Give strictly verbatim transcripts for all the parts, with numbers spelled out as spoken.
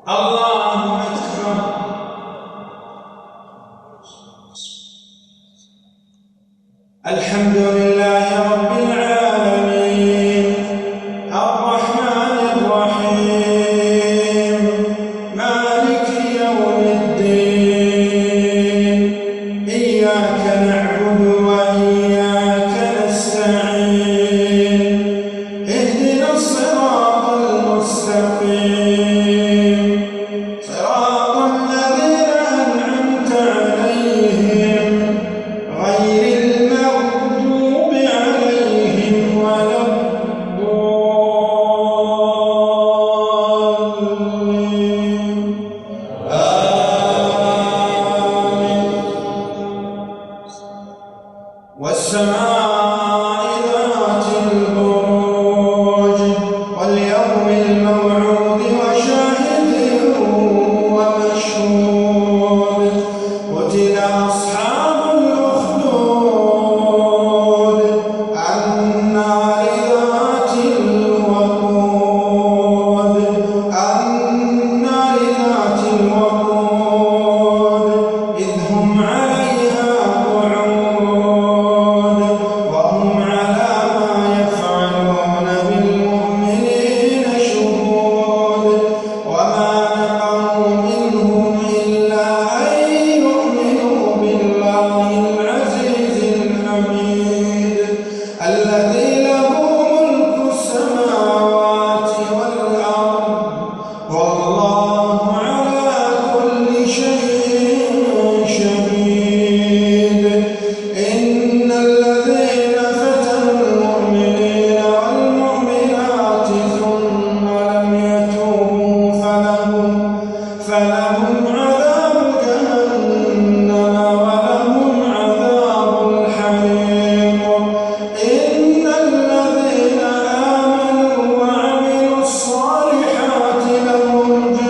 الله أكبر. الحمد لله رب العالمين الرحمن الرحيم مالك يوم الدين إياك نعبد وإياك نستعين اهدنا الصراط المستقيم صراط الذين أنعمت عليهم غير المغضوب عليهم ولا الضالين. آمين. والسماء ذات البروج واليوم الموعود وشاهد ومشهود قتل أصحاب الأخدود النار ذات الوقود النار ذات الوقود إذ هم عليها قعود وهم على ما يفعلون بالمؤمنين شهود وما نقموا منهم إلا أن يؤمنوا بالله العزيز الحميد الذي له ملك السماوات والأرض والله على كل شيء شهيد. إن الذين فتنوا المؤمنين والمؤمنات ثم لم يتوبوا فلهم فلهم عذاب جهنم ولهم عذاب الحريق. إن الذين آمنوا وعملوا الصالحات لهم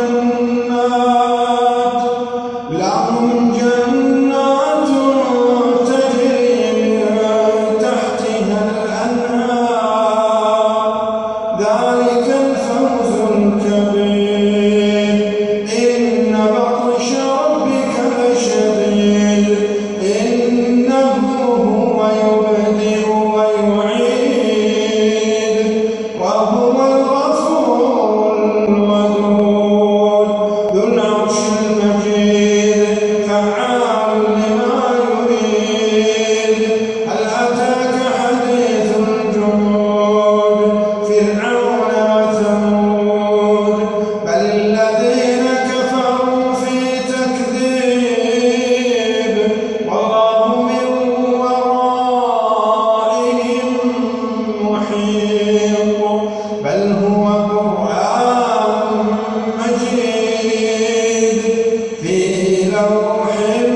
جنات لهم جنات تجري من تحتها الأنهار ذلك الفوز الكبير. إن بطش ربك لشديد إنه هو يبدئ ويعيد وهو الغفور الودود ذو العرش المجيد فعال لما يريد. هل أتاك حديث الجنود فرعون وثمود بل الذين كفروا في تكذيب والله من ورائهم محيط بل هو قرآن مجيد في لوح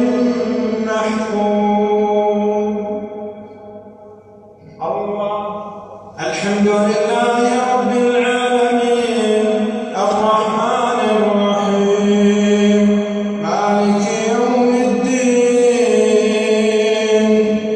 محفوظ. الله. الحمد لله رب العالمين الرحمن الرحيم مالك يوم الدين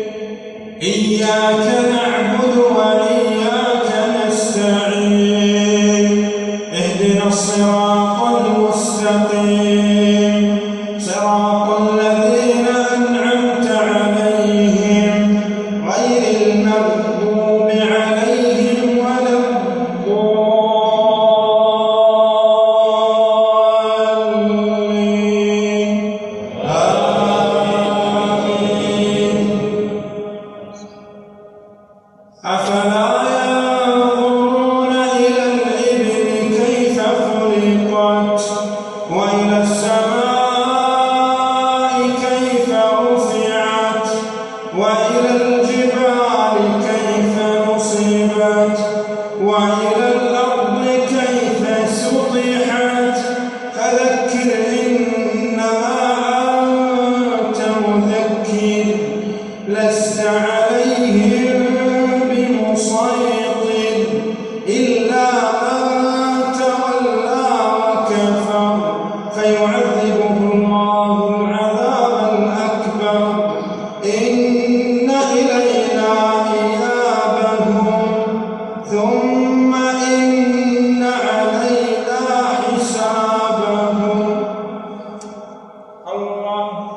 إياك نعبد وإياك نستعين اهدنا الصراط المستقيم صراط الذين أنعمت عليهم غير المغضوب عليهم ولا الضالين. آمين. أفلا ينظرون إلى الإبل كيف خلقت وإلى السماء كيف رفعت وإلى الجبال كيف نصبت وإلى الأرض كيف سطحت فذكر إنما أنت مذكر لست عليهم بمسيطر إلا من تولى وكفر فيعذبه الله العذاب الأكبر. إن إلينا إيابهم ثم إن علينا حسابهم. الله